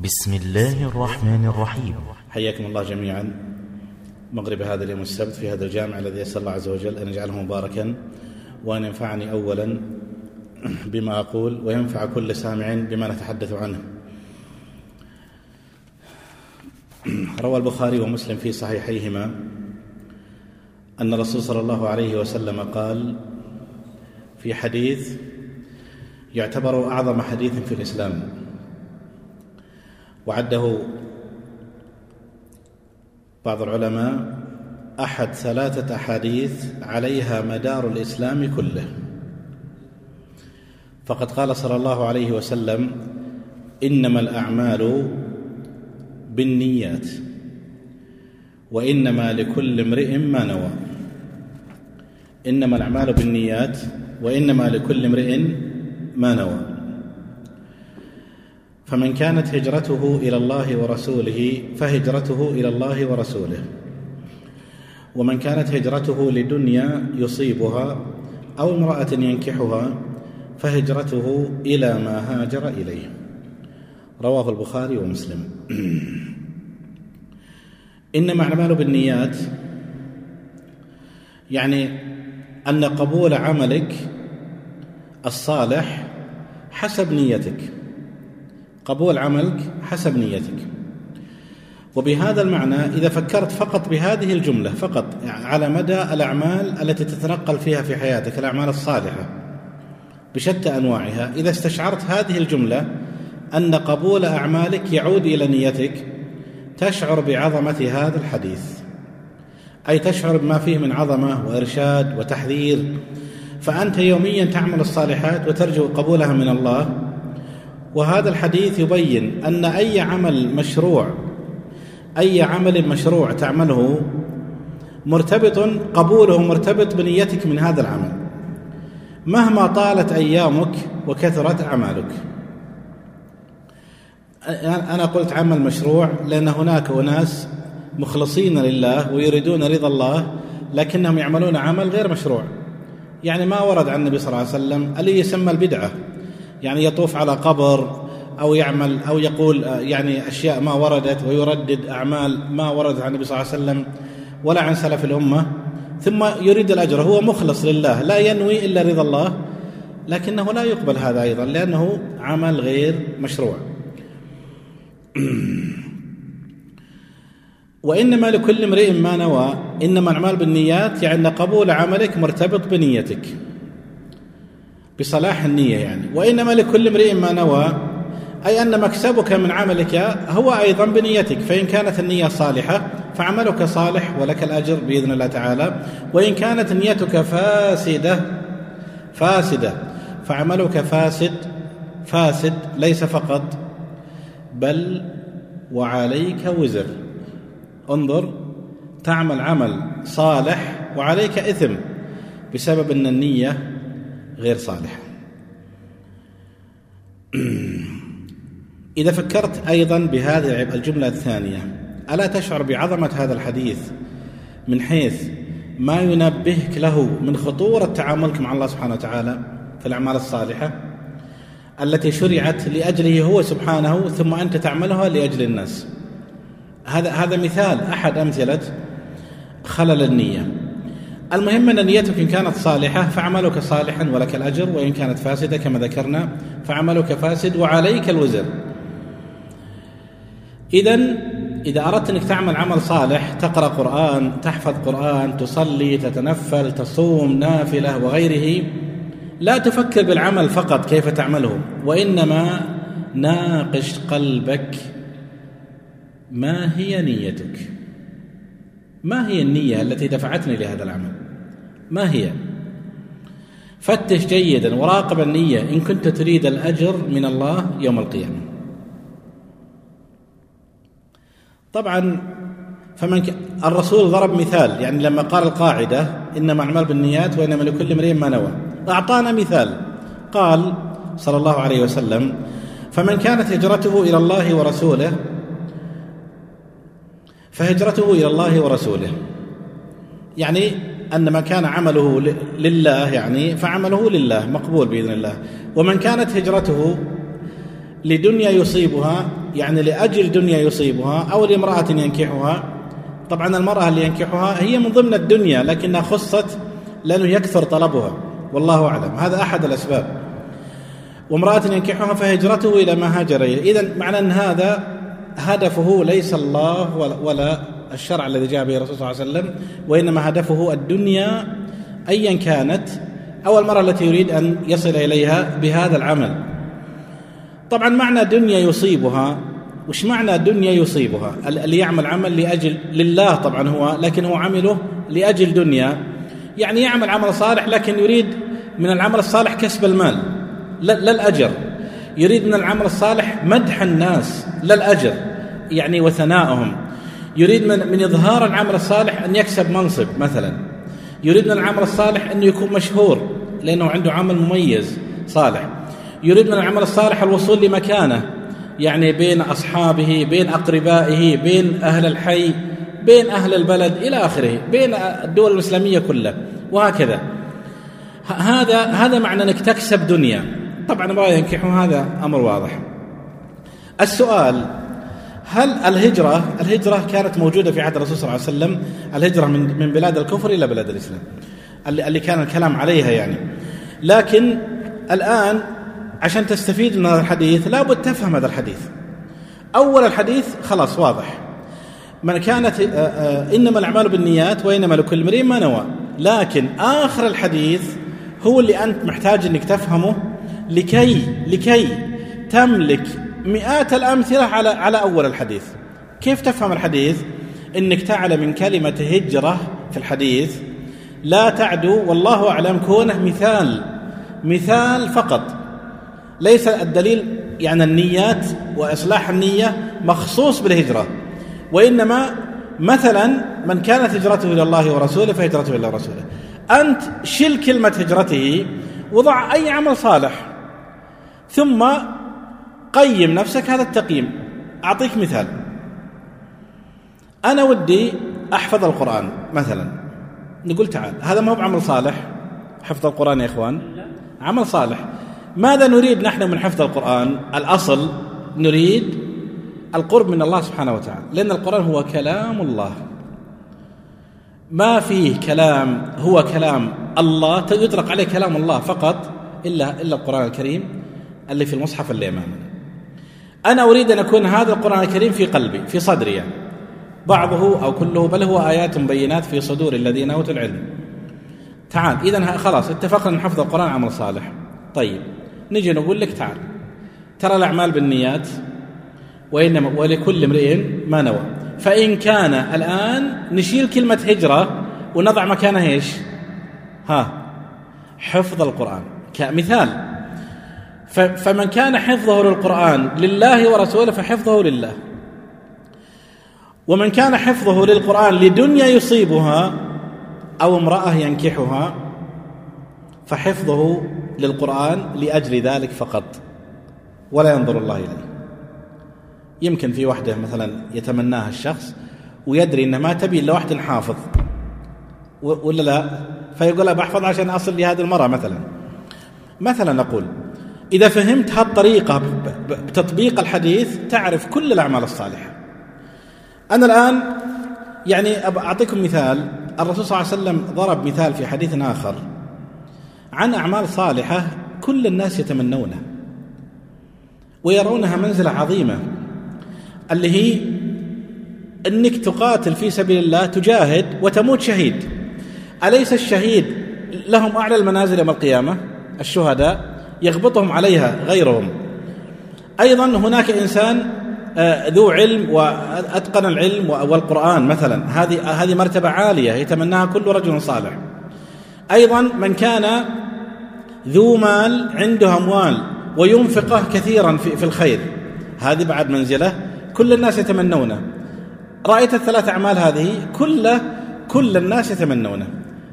بسم الله الرحمن الرحيم. حياكم الله جميعا مغرب هذا اليوم السبت في هذا الجامع الذي يسأل الله عز وجل أن يجعله مباركا وأن ينفعني أولا بما أقول وينفع كل سامع بما نتحدث عنه. روى البخاري ومسلم في صحيحيهما أن الرسول صلى الله عليه وسلم قال في حديث يعتبر أعظم حديث في الإسلام، وعده بعض العلماء أحد 3 أحاديث عليها مدار الإسلام كله، فقد قال صلى الله عليه وسلم: إنما الأعمال بالنيات وإنما لكل امرئ ما نوى. إنما الأعمال بالنيات وإنما لكل امرئ ما نوى. فمن كانت هجرته إلى الله ورسوله فهجرته إلى الله ورسوله، ومن كانت هجرته لدنيا يصيبها أو امرأة ينكحها فهجرته إلى ما هاجر إليه. رواه البخاري ومسلم. إنما الأعمال بالنيات يعني أن قبول عملك الصالح حسب نيتك، قبول عملك حسب نيتك. وبهذا المعنى إذا فكرت فقط بهذه الجملة فقط على مدى الأعمال التي تتنقل فيها في حياتك، الأعمال الصالحة بشتى أنواعها، إذا استشعرت هذه الجملة أن قبول أعمالك يعود إلى نيتك، تشعر بعظمة هذا الحديث، أي تشعر بما فيه من عظمة وإرشاد وتحذير. فأنت يوميا تعمل الصالحات وترجو قبولها من الله، وهذا الحديث يبين أن أي عمل مشروع تعمله قبوله مرتبط بنيتك من هذا العمل، مهما طالت أيامك وكثرت أعمالك. أنا قلت عمل مشروع لأن هناك أناس مخلصين لله ويريدون رضا الله لكنهم يعملون عمل غير مشروع، يعني ما ورد عن النبي صلى الله عليه وسلم، اللي يسمى البدعة، يعني يطوف على قبر أو يعمل أو يقول يعني أشياء ما وردت ويردد أعمال ما وردت عن النبي صلى الله عليه وسلم ولا عن سلف الأمة، ثم يريد الأجر، هو مخلص لله لا ينوي إلا رضا الله، لكنه لا يقبل هذا أيضا لأنه عمل غير مشروع. وإنما لكل امرئ ما نوى. إنما الأعمال بالنيات يعني قبول عملك مرتبط بنيتك، بصلاح النية يعني. وإنما لكل امرئ ما نوى أي أن مكسبك من عملك هو أيضا بنيتك، فإن كانت النية صالحة فعملك صالح ولك الأجر بإذن الله تعالى، وإن كانت نيتك فاسدة فعملك فاسد ليس فقط بل وعليك وزر. انظر، تعمل عمل صالح وعليك إثم بسبب أن النية غير صالحة. إذا فكرت أيضا بهذه الجملة الثانية، ألا تشعر بعظمة هذا الحديث من حيث ما ينبهك له من خطورة تعاملك مع الله سبحانه وتعالى في الأعمال الصالحة التي شرعت لأجله هو سبحانه، ثم أنت تعملها لأجل الناس. هذا مثال أحد أمثلة خلل النية. المهم أن نيتك إن كانت صالحة فعملك صالحا ولك الأجر، وإن كانت فاسدة كما ذكرنا فعملك فاسد وعليك الوزر. إذا أردت أنك تعمل عمل صالح، تقرأ قرآن، تحفظ قرآن، تصلي، تتنفل، تصوم نافلة وغيره، لا تفكر بالعمل فقط كيف تعمله، وإنما ناقش قلبك. ما هي نيتك؟ ما هي النية التي دفعتني لهذا العمل؟ ما هي؟ فتش جيدا وراقب النية إن كنت تريد الأجر من الله يوم القيامة. طبعا الرسول ضرب مثال، يعني لما قال القاعدة إنما الأعمال بالنيات وإنما لكل امرئ ما نوى، أعطانا مثال. قال صلى الله عليه وسلم: فمن كانت هجرته إلى الله ورسوله فهجرته إلى الله ورسوله، يعني أن ما كان عمله لله يعني فعمله لله مقبول بإذن الله. ومن كانت هجرته لدنيا يصيبها يعني لأجل دنيا يصيبها أو لامرأة ينكحها. طبعا المرأة اللي ينكحها هي من ضمن الدنيا لكنها خصت لأنه يكثر طلبها، والله أعلم، هذا أحد الأسباب. وامرأة ينكحها فهجرته إلى ما هاجر إليه. إذن معنى أن هذا هدفه ليس الله ولا الشرع الذي جاء به الرسول صلى الله عليه وسلم، وإنما هدفه الدنيا أيا كانت، أو المرأة التي يريد أن يصل إليها بهذا العمل. طبعا معنى دنيا يصيبها، وش معنى دنيا يصيبها؟ اللي يعمل عمل لأجل لله طبعا هو، لكن هو عمله لأجل دنيا، يعني يعمل عمل صالح لكن يريد من العمل الصالح كسب المال لا الأجر، يريد من العمل الصالح مدح الناس لا الأجر يعني وثنائهم، يريد من إظهار العمل الصالح أن يكسب منصب مثلا، يريد من العمل الصالح أن يكون مشهور لأنه عنده عمل مميز صالح، يريد من العمل الصالح الوصول لمكانه، يعني بين أصحابه، بين أقربائه، بين أهل الحي، بين أهل البلد إلى آخره، بين الدول الإسلامية كلها، وهكذا. هذا معنى أنك تكسب دنيا. طبعا ما ينكحوا، هذا أمر واضح. السؤال: هل الهجرة كانت موجودة في عهد الرسول صلى الله عليه وسلم، الهجرة من بلاد الكفر إلى بلاد الإسلام اللي كان الكلام عليها يعني، لكن الآن عشان تستفيد من هذا الحديث لابد تفهم هذا الحديث. أول الحديث خلاص واضح، من كانت إنما الأعمال بالنيات وإنما لكل امرئ ما نوى، لكن آخر الحديث هو اللي أنت محتاج أنك تفهمه لكي تملك مئات الأمثلة على أول الحديث. كيف تفهم الحديث؟ إنك تعلم من كلمة هجرة في الحديث لا تعدو، والله أعلم، كونه مثال فقط، ليس الدليل يعني النيات وإصلاح النية مخصوص بالهجرة، وإنما مثلا من كانت هجرته إلى الله ورسوله فهجرته إلى رسوله. أنت شيل كلمة هجرته وضع أي عمل صالح ثم قيم نفسك هذا التقييم. أعطيك مثال: أنا ودي أحفظ القرآن مثلا، نقول تعال هذا ما هو بعمل صالح. حفظ القرآن يا إخوان عمل صالح. ماذا نريد نحن من حفظ القرآن؟ الأصل نريد القرب من الله سبحانه وتعالى، لأن القرآن هو كلام الله، ما فيه كلام هو كلام الله يطلق عليه كلام الله فقط إلا القرآن الكريم اللي في المصحف اللي أمامنا. أنا أريد أن يكون هذا القرآن الكريم في قلبي، في صدري، يعني بعضه أو كله، بل هو آيات بينات في صدور الذين أوتوا العلم. تعال، إذن خلاص اتفقنا أن حفظ القرآن عمل صالح. طيب نجي نقول لك تعال، ترى الأعمال بالنيات وإنما ولكل امرئ ما نوى. فإن كان الآن نشيل كلمة هجرة ونضع مكانها إيش؟ حفظ القرآن كمثال. فمن كان حفظه للقرآن لله ورسوله فحفظه لله، ومن كان حفظه للقرآن لدنيا يصيبها أو امرأة ينكحها فحفظه للقرآن لأجل ذلك فقط، ولا ينظر الله إليه. يمكن في وحدة مثلا يتمناها الشخص ويدري إنه ما تبي إلا واحد حافظ ولا لا، فيقول له بحفظ عشان أصل لهذه المرأة مثلا نقول إذا فهمت هالطريقة بتطبيق الحديث تعرف كل الأعمال الصالحة. أنا الآن يعني أعطيكم مثال. الرسول صلى الله عليه وسلم ضرب مثال في حديث آخر عن أعمال صالحة كل الناس يتمنونها ويرونها منزلة عظيمة، اللي هي أنك تقاتل في سبيل الله، تجاهد وتموت شهيد. أليس الشهيد لهم أعلى المنازل يوم القيامة؟ الشهداء يغبطهم عليها غيرهم. أيضا هناك إنسان ذو علم وأتقن العلم والقرآن مثلا، هذه مرتبة عالية يتمناها كل رجل صالح. أيضا من كان ذو مال، عنده أموال وينفقه كثيرا في الخير، هذه بعد منزلة كل الناس يتمنونه. رأيت الثلاث أعمال هذه كل الناس يتمنونه.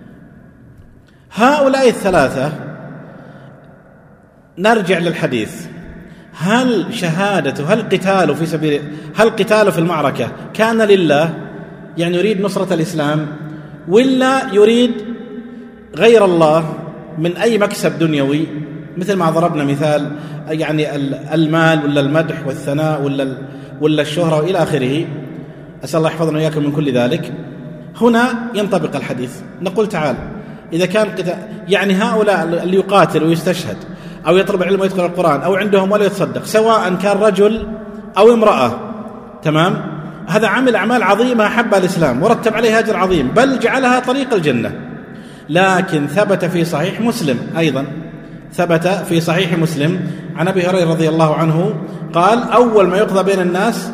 هؤلاء الثلاثة نرجع للحديث، هل شهادته، هل قتاله في سبيل، هل قتاله في المعركة كان لله يعني يريد نصرة الإسلام، ولا يريد غير الله من أي مكسب دنيوي؟ مثل ما ضربنا مثال يعني المال ولا المدح والثناء ولا الشهرة وإلى آخره، أسأل الله يحفظنا وإياكم من كل ذلك. هنا ينطبق الحديث، نقول تعال إذا كان يعني هؤلاء اللي يقاتل ويستشهد أو يطلب العلم ويدخل القرآن أو عندهم ولا يتصدق، سواء كان رجل أو امرأة، تمام، هذا عمل أعمال عظيمة أحبها الإسلام ورتب عليها أجر عظيم، بل جعلها طريق الجنة. لكن ثبت في صحيح مسلم أيضا، ثبت في صحيح مسلم عن أبي هريرة رضي الله عنه قال: أول ما يقضى بين الناس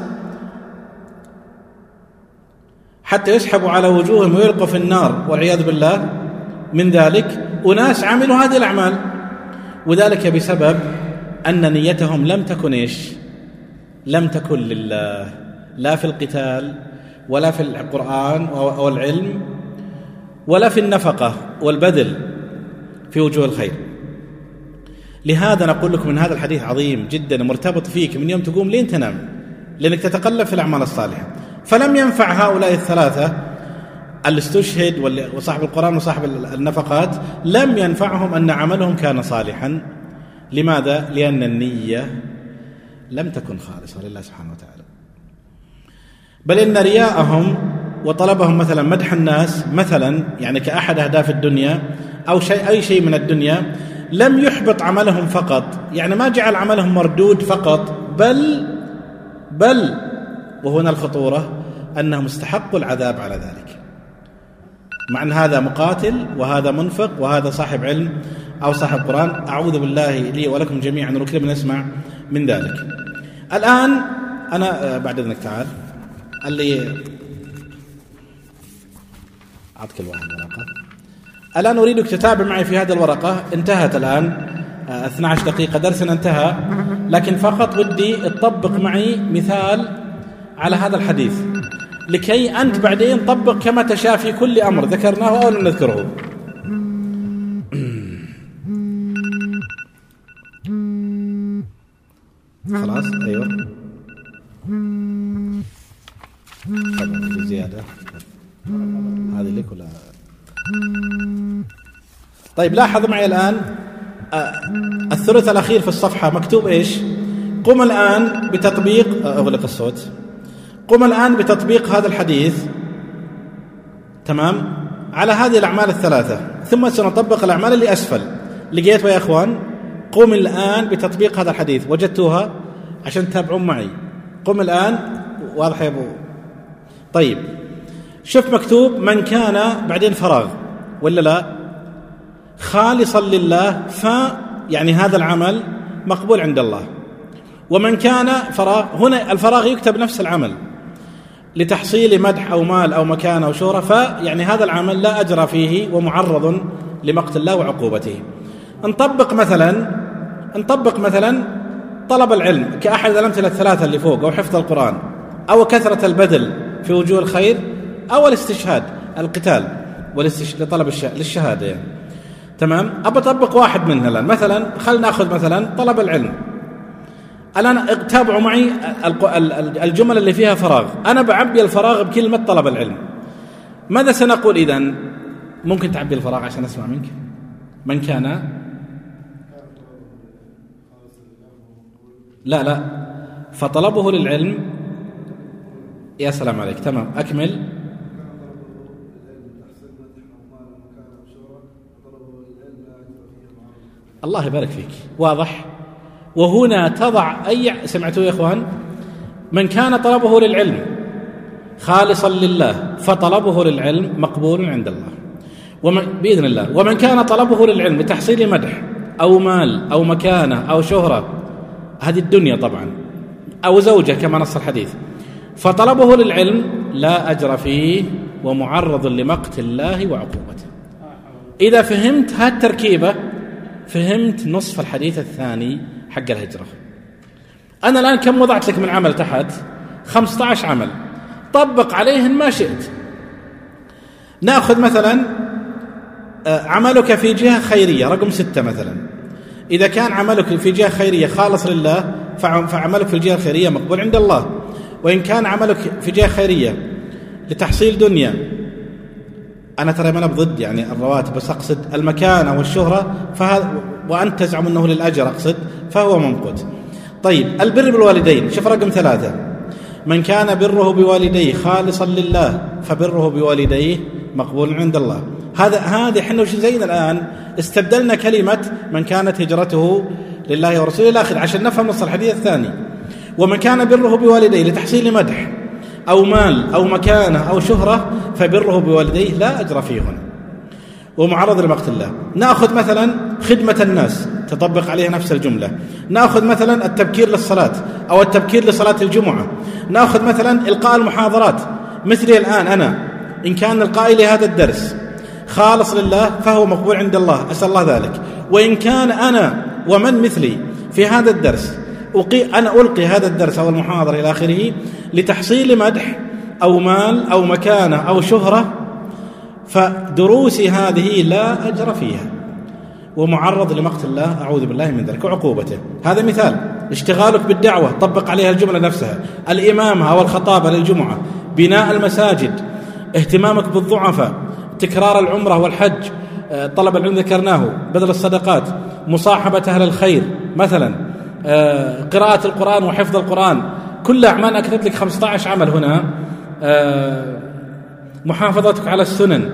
حتى يسحبوا على وجوههم ويلقوا في النار والعياذ بالله من ذلك أناس عملوا هذه الأعمال، وذلك بسبب أن نيتهم لم تكن إيش؟ لم تكن لله، لا في القتال ولا في القرآن أو العلم ولا في النفقة والبذل في وجوه الخير. لهذا نقول لكم من هذا الحديث عظيم جدا مرتبط فيك من يوم تقوم لين تنام، لأنك تتقلب في الأعمال الصالحة. فلم ينفع هؤلاء الثلاثة اللي استشهد وصاحب القرآن وصاحب النفقات، لم ينفعهم أن عملهم كان صالحا. لماذا؟ لأن النية لم تكن خالصة لله سبحانه وتعالى، بل إن رياءهم وطلبهم مثلا مدح الناس مثلا، يعني كأحد أهداف الدنيا أو أي شيء من الدنيا، لم يحبط عملهم فقط، يعني ما جعل عملهم مردود فقط، بل وهنا الخطورة أنهم استحقوا العذاب على ذلك، مع أن هذا مقاتل وهذا منفق وهذا صاحب علم أو صاحب قرآن. أعوذ بالله لي ولكم جميعا ونكرم نسمع من ذلك. الآن أنا بعد إذنك تعال اللي أعطك الواحد ورقة. الآن أريدك تتابع معي في هذه الورقة، انتهت الآن 12 دقيقة درسنا انتهى، لكن فقط ودي تطبق معي مثال على هذا الحديث لكي أنت بعدين طبق كما تشاء في كل أمر ذكرناه أو لم نذكره. خلاص أيوة زيادة هذه لك ولا؟ طيب لاحظ معي الآن الثلث الأخير في الصفحة مكتوب إيش؟ قم الآن بتطبيق، أغلق الصوت، قم الآن بتطبيق هذا الحديث، تمام، على هذه الأعمال الثلاثة، ثم سنطبق الأعمال اللي أسفل. لقيتوا يا إخوان؟ قم الآن بتطبيق هذا الحديث، وجدتوها عشان تتابعون معي. قم الآن، واضح يا أبو؟ طيب شوف مكتوب من كان بعدين فراغ ولا لا؟ خالصا لله، يعني هذا العمل مقبول عند الله. ومن كان فراغ، هنا الفراغ يكتب نفس العمل لتحصيل مدح أو مال أو مكان أو شهرة، يعني هذا العمل لا أجر فيه ومعرض لمقت الله وعقوبته. نطبق مثلا طلب العلم كأحد الأمثلة الثلاثة اللي فوق، أو حفظ القرآن، أو كثرة البذل في وجوه الخير، أو الاستشهاد القتال لطلب للشهادة يعني. تمام، أبى أطبق واحد منها الآن. مثلا خلنا نأخذ مثلا طلب العلم. الآن تابعوا معي الجمل اللي فيها فراغ، أنا بعبي الفراغ بكلمة طلب العلم. ماذا سنقول إذن؟ ممكن تعبي الفراغ عشان أسمع منك. من كان لا فطلبه للعلم. يا سلام عليك، تمام، أكمل. الله يبارك فيك، واضح. وهنا تضع سمعتوا يا إخوان؟ من كان طلبه للعلم خالصا لله فطلبه للعلم مقبول عند الله بإذن الله. ومن كان طلبه للعلم لتحصيل مدح أو مال أو مكانة أو شهرة، هذه الدنيا طبعا، أو زوجة كما نص الحديث، فطلبه للعلم لا أجر فيه ومعرض لمقت الله وعقوبته. إذا فهمت هالتركيبة فهمت نصف الحديث الثاني حق الهجرة. أنا الآن كم وضعت لك من عمل تحت؟ 15 عمل، طبق عليهن ما شئت. نأخذ مثلا عملك في جهة خيرية رقم 6 مثلا. إذا كان عملك في جهة خيرية خالص لله فعملك في الجهة الخيرية مقبول عند الله. وإن كان عملك في جهة خيرية لتحصيل دنيا، أنا ترى ما أنا بضد يعني الرواتب، بس أقصد المكانة والشهرة، وأنت تزعم أنه للأجر أقصد فهو ممقوت. طيب البر بالوالدين، شوف رقم 3: من كان بره بوالديه خالصا لله فبره بوالديه مقبول عند الله. هذا احنا وش زينا الآن استبدلنا كلمة من كانت هجرته لله ورسوله إلى آخره عشان نفهم نص الحديث الثاني. ومن كان بره بوالديه لتحصيل مدح أو مال أو مكانة أو شهرة فبره بوالديه لا أجر فيه هنا ومعرض لمقت الله. نأخذ مثلا خدمة الناس تطبق عليها نفس الجملة. نأخذ مثلا التبكير للصلاة أو التبكير لصلاة الجمعة. نأخذ مثلا إلقاء المحاضرات مثلي الآن أنا إن كان إلقائي لهذا الدرس خالص لله فهو مقبول عند الله، أسأل الله ذلك. وإن كان أنا ومن مثلي في هذا الدرس أنا ألقي هذا الدرس أو المحاضرة إلى آخره لتحصيل مدح أو مال أو مكانة أو شهرة فدروسي هذه لا أجر فيها ومعرض لمقت الله أعوذ بالله من ذلك وعقوبته. هذا مثال. اشتغالك بالدعوة طبق عليها الجملة نفسها، الإمامة أو الخطابة للجمعة، بناء المساجد، اهتمامك بالضعفاء، تكرار العمرة والحج، طلب العلم ذكرناه، بذل الصدقات، مصاحبة أهل الخير مثلا، قراءة القرآن وحفظ القرآن، كل أعمال أكتب لك 15 عمل هنا، محافظتك على السنن،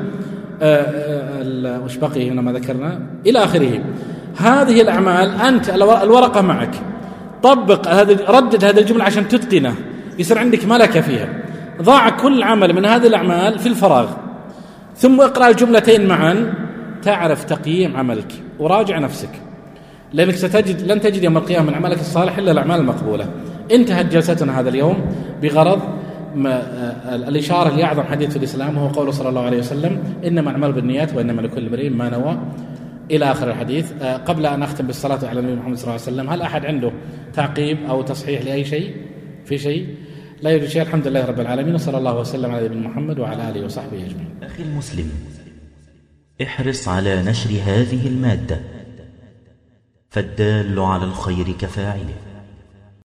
وش بقي هنا ما ذكرنا إلى آخره. هذه الأعمال أنت الورقة معك، طبق ردد هذه الجملة عشان تتقنه يصير عندك ملكة فيها. ضاع كل عمل من هذه الأعمال في الفراغ، ثم اقرأ الجملتين معا تعرف تقييم عملك وراجع نفسك، لأنك لن تجد يوم القيامة من عملك الصالح إلا الأعمال المقبولة. انتهت جلستنا هذا اليوم بغرض الإشارة لأعظم حديث في الإسلام وهو قوله صلى الله عليه وسلم إنما الأعمال بالنيات وإنما لكل امرئ ما نوى إلى آخر الحديث. قبل أن أختم بالصلاة على النبي محمد صلى الله عليه وسلم، هل أحد عنده تعقيب أو تصحيح لأي شيء؟ في شيء؟ لا يوجد شيء. الحمد لله رب العالمين وصلى الله وسلم على نبينا محمد وعلى آله وصحبه أجمعين. أخي المسلم، احرص على نشر هذه المادة فالدال على الخير كفاعله.